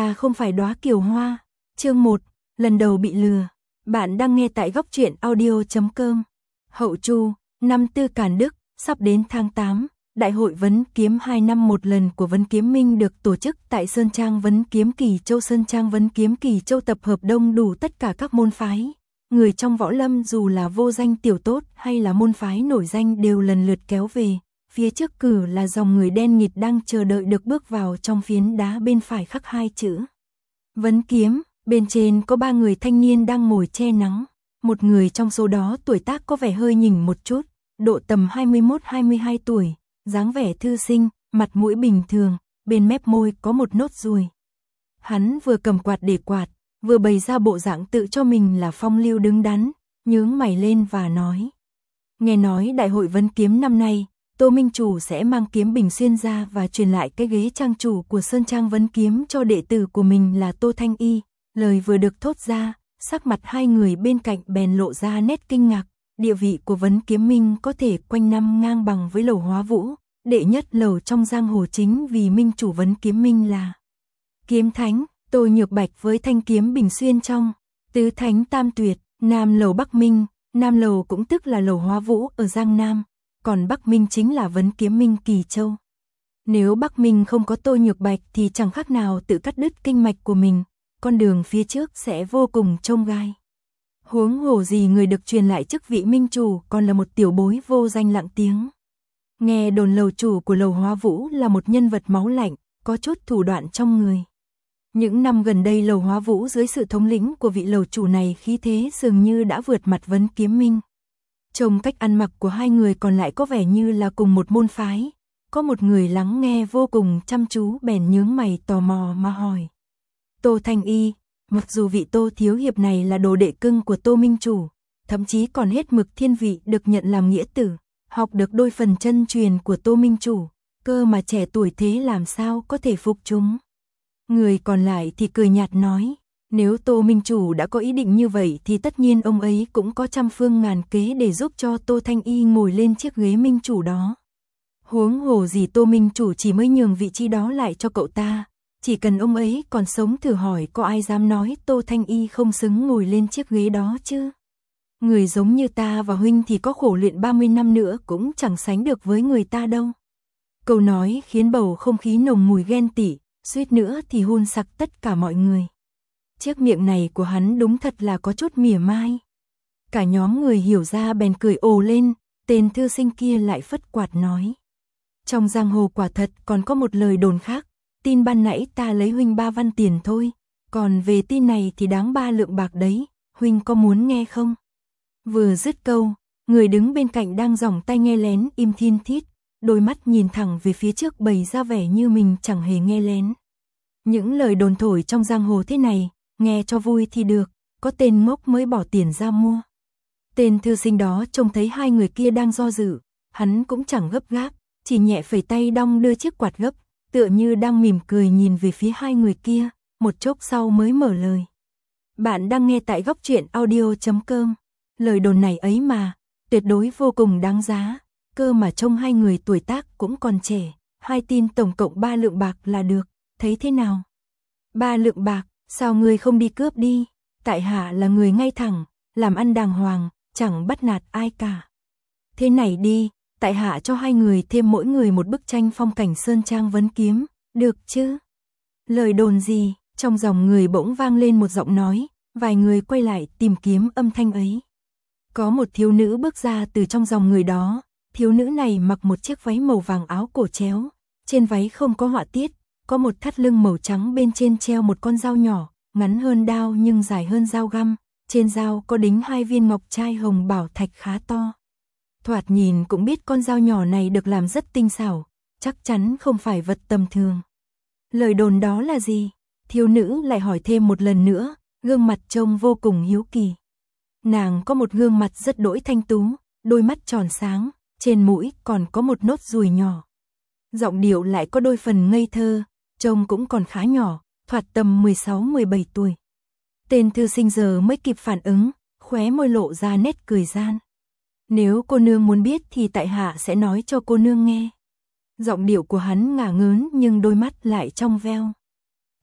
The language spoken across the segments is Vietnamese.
Ta không phải đóa kiều hoa. Chương 1, lần đầu bị lừa. Bạn đang nghe tại góc truyện audio.com. Hậu Chu, năm Tư Càn Đức, sắp đến tháng 8, Đại hội Vấn Kiếm 2 năm một lần của Vấn Kiếm Minh được tổ chức tại Sơn Trang Vấn Kiếm Kỳ Châu. Sơn Trang Vấn Kiếm Kỳ Châu tập hợp đông đủ tất cả các môn phái. Người trong võ lâm dù là vô danh tiểu tốt hay là môn phái nổi danh đều lần lượt kéo về. Phía trước cử là dòng người đen nghịt đang chờ đợi được bước vào, trong phiến đá bên phải khắc hai chữ Vấn Kiếm, bên trên có 3 người thanh niên đang ngồi che nắng. Một người trong số đó tuổi tác có vẻ hơi nhỉnh một chút, độ tầm 21-22 tuổi, dáng vẻ thư sinh, mặt mũi bình thường, bên mép môi có một nốt ruồi. Hắn vừa cầm quạt để quạt, vừa bày ra bộ dạng tự cho mình là phong lưu đứng đắn, nhướng mày lên và nói: nghe nói đại hội Vấn Kiếm năm nay, Tô Minh Chủ sẽ mang kiếm Bình Xuyên ra và truyền lại cái ghế trang chủ của Sơn Trang Vấn Kiếm cho đệ tử của mình là Tô Thanh Y. Lời vừa được thốt ra, sắc mặt hai người bên cạnh bèn lộ ra nét kinh ngạc. Địa vị của Vấn Kiếm Minh có thể quanh năm ngang bằng với Lầu Hóa Vũ, đệ nhất lầu trong giang hồ, chính vì Minh Chủ Vấn Kiếm Minh là Kiếm Thánh. Tô Nhược Bạch với thanh kiếm Bình Xuyên trong Tứ Thánh Tam Tuyệt, Nam Lầu Bắc Minh. Nam Lầu cũng tức là Lầu Hóa Vũ ở Giang Nam, còn Bắc Minh chính là Vấn Kiếm Minh Kỳ Châu. Nếu Bắc Minh không có Tô Nhược Bạch thì chẳng khác nào tự cắt đứt kinh mạch của mình, con đường phía trước sẽ vô cùng chông gai. Huống hồ gì người được truyền lại chức vị Minh Chủ còn là một tiểu bối vô danh lặng tiếng. Nghe đồn lầu chủ của Lầu Hóa Vũ là một nhân vật máu lạnh, có chút thủ đoạn trong người. Những năm gần đây Lầu Hóa Vũ dưới sự thống lĩnh của vị lầu chủ này khí thế dường như đã vượt mặt Vấn Kiếm Minh. Trông cách ăn mặc của hai người còn lại có vẻ như là cùng một môn phái. Có một người lắng nghe vô cùng chăm chú bèn nhướng mày tò mò mà hỏi: Tô Thanh Y, mặc dù vị Tô thiếu hiệp này là đồ đệ cưng của Tô Minh Chủ, thậm chí còn hết mực thiên vị được nhận làm nghĩa tử, học được đôi phần chân truyền của Tô Minh Chủ, cơ mà trẻ tuổi thế làm sao có thể phục chúng? Người còn lại thì cười nhạt nói: nếu Tô Minh Chủ đã có ý định như vậy thì tất nhiên ông ấy cũng có trăm phương ngàn kế để giúp cho Tô Thanh Y ngồi lên chiếc ghế Minh Chủ đó. Huống hồ gì Tô Minh Chủ chỉ mới nhường vị trí đó lại cho cậu ta, chỉ cần ông ấy còn sống thử hỏi có ai dám nói Tô Thanh Y không xứng ngồi lên chiếc ghế đó chứ. Người giống như ta và huynh thì có khổ luyện 30 năm nữa cũng chẳng sánh được với người ta đâu. Câu nói khiến bầu không khí nồng mùi ghen tị, suýt nữa thì hun sặc tất cả mọi người. Chiếc miệng này của hắn đúng thật là có chút mỉa mai. Cả nhóm người hiểu ra bèn cười ồ lên, tên thư sinh kia lại phất quạt nói: trong giang hồ quả thật còn có một lời đồn khác, tin ban nãy ta lấy huynh 3 văn tiền thôi, còn về tin này thì đáng 3 lượng bạc đấy, huynh có muốn nghe không? Vừa dứt câu, người đứng bên cạnh đang giỏng tai nghe lén im thin thít, đôi mắt nhìn thẳng về phía trước bày ra vẻ như mình chẳng hề nghe lén. Những lời đồn thổi trong giang hồ thế này, nghe cho vui thì được, có tên ngốc mới bỏ tiền ra mua. Tên thư sinh đó trông thấy hai người kia đang do dự, hắn cũng chẳng gấp gáp, chỉ nhẹ phẩy tay đong đưa chiếc quạt gấp, tựa như đang mỉm cười nhìn về phía hai người kia, một chốc sau mới mở lời. Bạn đang nghe tại góc truyện audio.com. Lời đồn này ấy mà, tuyệt đối vô cùng đáng giá, cơ mà trông hai người tuổi tác cũng còn trẻ, hai tin tổng cộng 3 lượng bạc là được, thấy thế nào? 3 lượng bạc, sao ngươi không đi cướp đi? Tại hạ là người ngay thẳng, làm ăn đàng hoàng, chẳng bắt nạt ai cả. Thế này đi, tại hạ cho hai người thêm mỗi người một bức tranh phong cảnh Sơn Trang Vấn Kiếm, được chứ? Lời đồn gì? Trong dòng người bỗng vang lên một giọng nói, vài người quay lại tìm kiếm âm thanh ấy. Có một thiếu nữ bước ra từ trong dòng người đó, thiếu nữ này mặc một chiếc váy màu vàng áo cổ chéo, trên váy không có họa tiết, có một thắt lưng màu trắng bên trên treo một con dao nhỏ, ngắn hơn đao nhưng dài hơn dao găm, trên dao có đính 2 viên ngọc trai hồng bảo thạch khá to. Thoạt nhìn cũng biết con dao nhỏ này được làm rất tinh xảo, chắc chắn không phải vật tầm thường. Lời đồn đó là gì? Thiếu nữ lại hỏi thêm một lần nữa, gương mặt trông vô cùng hiếu kỳ. Nàng có một gương mặt rất đỗi thanh tú, đôi mắt tròn sáng, trên mũi còn có một nốt ruồi nhỏ. Giọng điệu lại có đôi phần ngây thơ, trông cũng còn khá nhỏ, thoạt tầm 16-17 tuổi. Tên thư sinh giờ mới kịp phản ứng, khóe môi lộ ra nét cười gian. Nếu cô nương muốn biết thì tại hạ sẽ nói cho cô nương nghe. Giọng điệu của hắn ngả ngớn nhưng đôi mắt lại trong veo.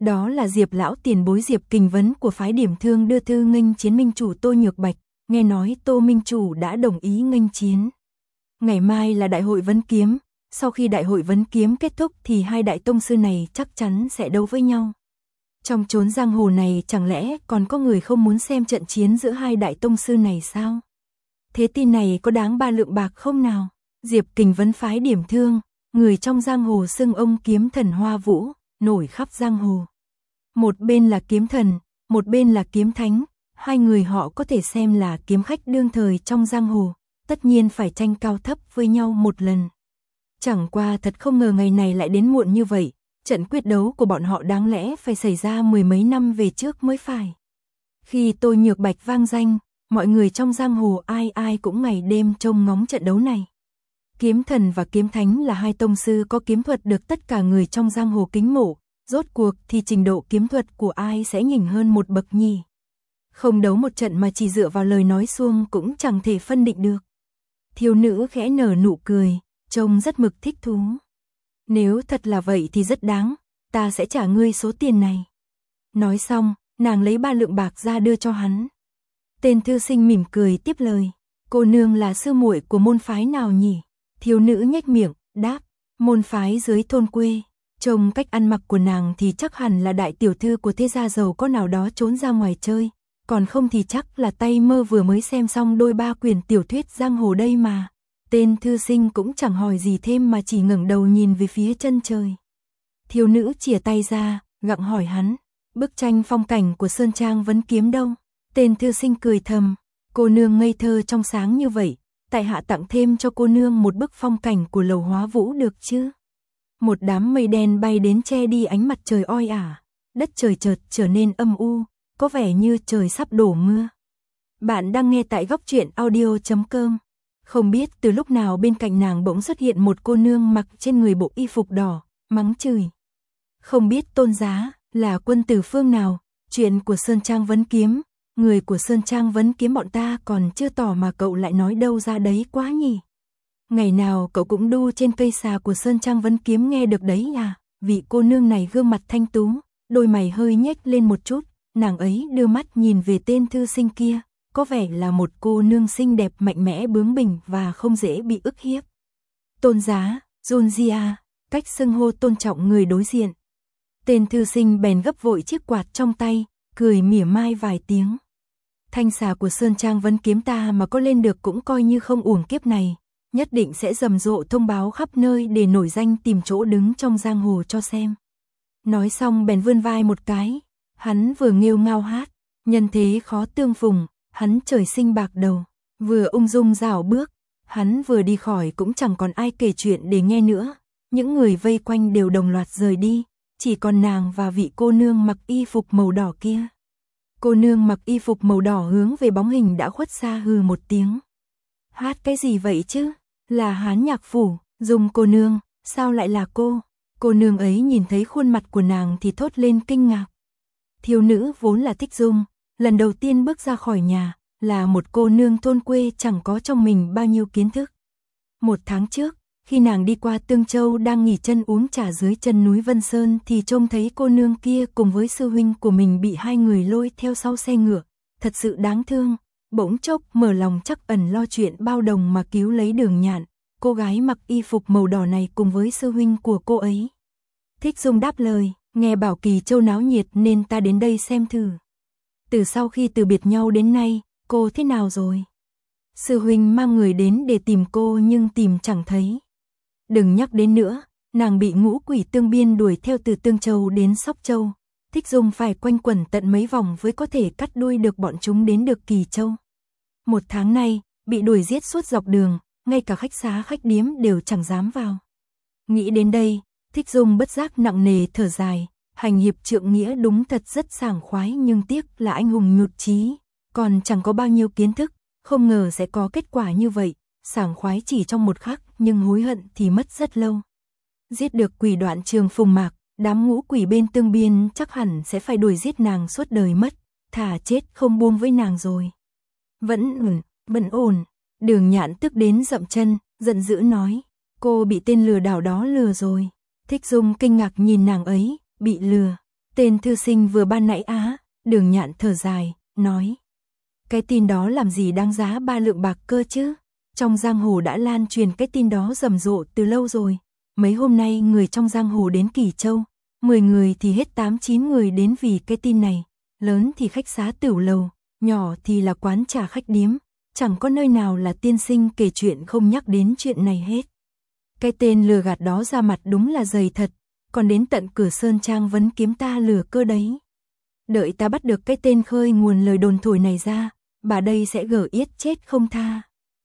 Đó là Diệp lão tiền bối Diệp Kình Vấn của phái Điểm Thương đưa thư nghênh chiến minh chủ Tô Nhược Bạch, nghe nói Tô minh chủ đã đồng ý nghênh chiến. Ngày mai là đại hội vấn kiếm, sau khi đại hội vấn kiếm kết thúc thì hai đại tông sư này chắc chắn sẽ đấu với nhau. Trong chốn giang hồ này chẳng lẽ còn có người không muốn xem trận chiến giữa hai đại tông sư này sao? Thế tin này có đáng 3 lượng bạc không nào? Diệp Kình Vấn phái Điểm Thương, người trong giang hồ xưng ông kiếm thần Hoa Vũ, nổi khắp giang hồ. Một bên là kiếm thần, một bên là kiếm thánh, hai người họ có thể xem là kiếm khách đương thời trong giang hồ, tất nhiên phải tranh cao thấp với nhau một lần. Chẳng qua thật không ngờ ngày này lại đến muộn như vậy, trận quyết đấu của bọn họ đáng lẽ phải xảy ra 10 mấy năm về trước mới phải. Khi Tô Nhược Bạch vang danh, mọi người trong giang hồ ai ai cũng ngày đêm trông ngóng trận đấu này. Kiếm thần và kiếm thánh là hai tông sư có kiếm thuật được tất cả người trong giang hồ kính mộ, rốt cuộc thì trình độ kiếm thuật của ai sẽ nhỉnh hơn một bậc nhỉ? Không đấu một trận mà chỉ dựa vào lời nói suông cũng chẳng thể phân định được. Thiếu nữ khẽ nở nụ cười, trông rất mực thích thú. Nếu thật là vậy thì rất đáng, ta sẽ trả ngươi số tiền này. Nói xong, nàng lấy 3 lượng bạc ra đưa cho hắn. Tên thư sinh mỉm cười tiếp lời, cô nương là sư muội của môn phái nào nhỉ? Thiếu nữ nhếch miệng, đáp, môn phái dưới thôn quê. Trông cách ăn mặc của nàng thì chắc hẳn là đại tiểu thư của thế gia giàu có nào đó trốn ra ngoài chơi, còn không thì chắc là tay mơ vừa mới xem xong đôi 3 quyển tiểu thuyết giang hồ đây mà. Tên thư sinh cũng chẳng hỏi gì thêm mà chỉ ngẩng đầu nhìn về phía chân trời. Thiếu nữ chìa tay ra, gặng hỏi hắn, bức tranh phong cảnh của Sơn Trang Vấn Kiếm đâu? Tên thư sinh cười thầm, cô nương ngây thơ trong sáng như vậy, tại hạ tặng thêm cho cô nương một bức phong cảnh của lầu Hóa Vũ được chứ? Một đám mây đen bay đến che đi ánh mặt trời oi ả, đất trời chợt trở nên âm u, có vẻ như trời sắp đổ mưa. Bạn đang nghe tại góc truyện audio.com. Không biết từ lúc nào bên cạnh nàng bỗng xuất hiện một cô nương mặc trên người bộ y phục đỏ, mắng chửi. Không biết tôn giá là quân tử phương nào, chuyện của Sơn Trang Vấn Kiếm, người của Sơn Trang Vấn Kiếm bọn ta còn chưa tỏ mà cậu lại nói đâu ra đấy quá nhỉ? Ngày nào cậu cũng đu trên cây xà của Sơn Trang Vấn Kiếm nghe được đấy à? Vị cô nương này gương mặt thanh tú, đôi mày hơi nhếch lên một chút, nàng ấy đưa mắt nhìn về tên thư sinh kia, có vẻ là một cô nương xinh đẹp mạnh mẽ bướng bỉnh và không dễ bị ức hiếp. Tôn giá, Junjia, cách xưng hô tôn trọng người đối diện. Tên thư sinh bèn gấp vội chiếc quạt trong tay, cười mỉa mai vài tiếng. Thanh xà của Sơn Trang Vấn Kiếm ta mà có lên được cũng coi như không uổng kiếp này, nhất định sẽ rầm rộ thông báo khắp nơi để nổi danh tìm chỗ đứng trong giang hồ cho xem. Nói xong bèn vươn vai một cái, hắn vừa nghêu ngao hát, nhân thế khó tương phùng, hắn trời sinh bạc đầu, vừa ung dung dạo bước, hắn vừa đi khỏi cũng chẳng còn ai kể chuyện để nghe nữa, những người vây quanh đều đồng loạt rời đi, chỉ còn nàng và vị cô nương mặc y phục màu đỏ kia. Cô nương mặc y phục màu đỏ hướng về bóng hình đã khuất xa hừ một tiếng. Hát cái gì vậy chứ? Là Hán Nhạc Phủ, Dung cô nương, sao lại là cô? Cô nương ấy nhìn thấy khuôn mặt của nàng thì thốt lên kinh ngạc. Thiếu nữ vốn là thích Dung, lần đầu tiên bước ra khỏi nhà, là một cô nương thôn quê chẳng có trong mình bao nhiêu kiến thức. 1 tháng trước, khi nàng đi qua Tương Châu đang nghỉ chân uống trà dưới chân núi Vân Sơn thì trông thấy cô nương kia cùng với sư huynh của mình bị hai người lôi theo sau xe ngựa, thật sự đáng thương. Bỗng chốc mở lòng chắc ẩn lo chuyện bao đồng mà cứu lấy Đường Nhạn, cô gái mặc y phục màu đỏ này cùng với sư huynh của cô ấy. Thích Dung đáp lời, nghe bảo Kỳ Châu náo nhiệt nên ta đến đây xem thử. Từ sau khi từ biệt nhau đến nay, cô thế nào rồi? Sư huynh mang người đến để tìm cô nhưng tìm chẳng thấy. Đừng nhắc đến nữa, nàng bị ngũ quỷ Tương Biên đuổi theo từ Tương Châu đến Sóc Châu. Thích Dung phải quanh quẩn tận mấy vòng mới có thể cắt đuôi được bọn chúng đến được Kỳ Châu. 1 tháng nay, bị đuổi giết suốt dọc đường, ngay cả khách xá khách điếm đều chẳng dám vào. Nghĩ đến đây, Thích Dung bất giác nặng nề thở dài, hành hiệp trượng nghĩa đúng thật rất sảng khoái nhưng tiếc là anh hùng nhụt chí, còn chẳng có bao nhiêu kiến thức, không ngờ sẽ có kết quả như vậy, sảng khoái chỉ trong một khắc nhưng hối hận thì mất rất lâu. Giết được quỷ Đoạn Trường Phùng Mạc, đám ngũ quỷ bên Tương Biên chắc hẳn sẽ phải đuổi giết nàng suốt đời mất, thà chết không buông với nàng rồi. Vẫn ổn. Đường Nhạn tức đến dậm chân, giận dữ nói, cô bị tên lừa đảo đó lừa rồi. Thích Dung kinh ngạc nhìn nàng ấy, bị lừa. Tên thư sinh vừa ban nãy á, Đường Nhạn thở dài, nói. Cái tin đó làm gì đáng giá 3 lượng bạc cơ chứ? Trong giang hồ đã lan truyền cái tin đó rầm rộ từ lâu rồi. Mấy hôm nay người trong giang hồ đến Kỳ Châu, 10 người thì hết 8-9 người đến vì cái tin này. Lớn thì khách xá tửu lầu, nhỏ thì là quán trà khách điếm. Chẳng có nơi nào là tiên sinh kể chuyện không nhắc đến chuyện này hết. Cái tên lừa gạt đó ra mặt đúng là dày thật, còn đến tận cửa Sơn Trang vấn kiếm ta lừa cơ đấy. Đợi ta bắt được cái tên khơi nguồn lời đồn thổi này ra, bà đây sẽ gở yết chết không tha.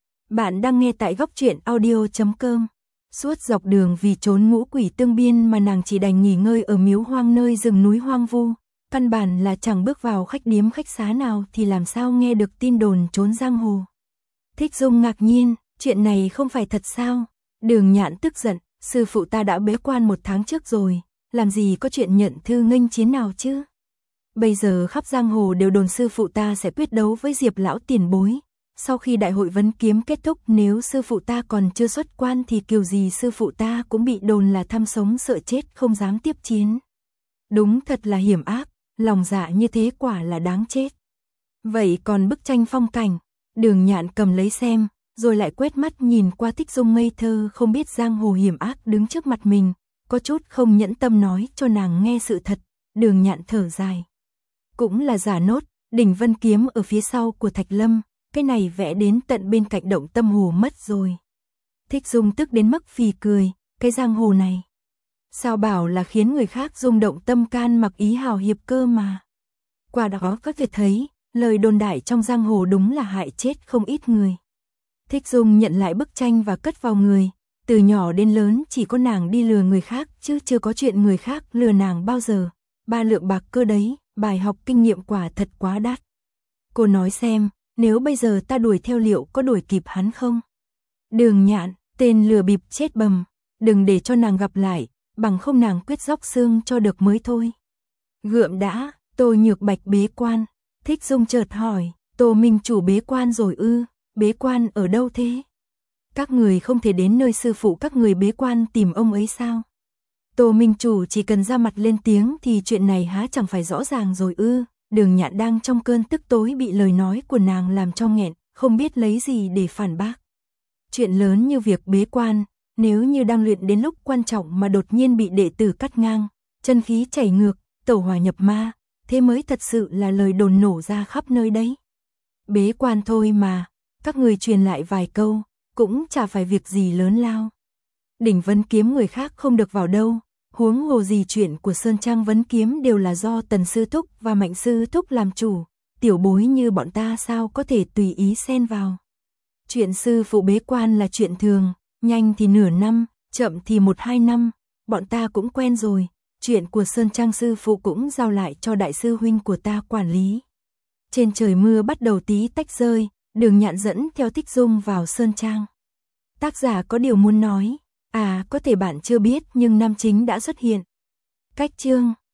Bạn đang nghe tại góc truyện audio.com. Suốt dọc đường vì trốn ngũ quỷ tương biên mà nàng chỉ đành nghỉ ngơi ở miếu hoang nơi rừng núi hoang vu. Căn bản là chẳng bước vào khách điếm khách xá nào thì làm sao nghe được tin đồn trốn giang hồ. Thích Dung ngạc nhiên, chuyện này không phải thật sao? Đường Nhạn tức giận, sư phụ ta đã bế quan 1 tháng trước rồi, làm gì có chuyện nhận thư nghênh chiến nào chứ? Bây giờ khắp giang hồ đều đồn sư phụ ta sẽ quyết đấu với Diệp lão tiền bối. Sau khi đại hội vấn kiếm kết thúc, nếu sư phụ ta còn chưa xuất quan thì kiểu gì sư phụ ta cũng bị đồn là tham sống sợ chết không dám tiếp chiến. Đúng thật là hiểm ác, lòng dạ như thế quả là đáng chết. Vậy còn bức tranh phong cảnh, Đường Nhạn cầm lấy xem, rồi lại quét mắt nhìn qua Thích Dung ngây thơ không biết giang hồ hiểm ác đứng trước mặt mình, có chút không nhẫn tâm nói cho nàng nghe sự thật. Đường Nhạn thở dài. Cũng là giả nốt, đỉnh Vân Kiếm ở phía sau của Thạch Lâm, cái này vẽ đến tận bên cạnh Động Tâm Hồ mất rồi. Thích Dung tức đến mức phì cười, cái giang hồ này. Sao bảo là khiến người khác rung động tâm can mặc ý hào hiệp cơ mà. Qua đó có thể thấy, lời đồn đại trong giang hồ đúng là hại chết không ít người. Thích Dung nhận lại bức tranh và cất vào người, từ nhỏ đến lớn chỉ có nàng đi lừa người khác chứ chưa có chuyện người khác lừa nàng bao giờ. 3 lượng bạc cơ đấy, bài học kinh nghiệm quả thật quá đắt. Cô nói xem, nếu bây giờ ta đuổi theo liệu có đuổi kịp hắn không? Đường Nhạn, tên lừa bịp chết bầm, đừng để cho nàng gặp lại, bằng không nàng quyết róc xương cho được mới thôi. Gượm đã, Tô Nhược Bạch bế quan. Thích Dung chợt hỏi, Tô Minh chủ bế quan rồi ư? Bế quan ở đâu thế? Các người không thể đến nơi sư phụ các người bế quan tìm ông ấy sao? Tô Minh chủ chỉ cần ra mặt lên tiếng thì chuyện này há chẳng phải rõ ràng rồi ư? Đường Nhạn đang trong cơn tức tối bị lời nói của nàng làm cho nghẹn, không biết lấy gì để phản bác. Chuyện lớn như việc bế quan, nếu như đang luyện đến lúc quan trọng mà đột nhiên bị đệ tử cắt ngang, chân khí chảy ngược, tẩu hỏa nhập ma, thế mới thật sự là lời đồn nổ ra khắp nơi đấy. Bế quan thôi mà, các người truyền lại vài câu, cũng chả phải việc gì lớn lao. Đỉnh Vân Kiếm người khác không được vào đâu, huống hồ gì chuyện của Sơn Trang Vấn Kiếm đều là do Tần Sư Thúc và Mạnh Sư Thúc làm chủ, tiểu bối như bọn ta sao có thể tùy ý xen vào. Chuyện sư phụ bế quan là chuyện thường, nhanh thì nửa năm, chậm thì 1-2 năm, bọn ta cũng quen rồi, chuyện của Sơn Trang sư phụ cũng giao lại cho đại sư huynh của ta quản lý. Trên trời mưa bắt đầu tí tách rơi, Đường Nhạn dẫn theo Thích Dung vào Sơn Trang. Tác giả có điều muốn nói, có thể bạn chưa biết nhưng nam chính đã xuất hiện. Cách chương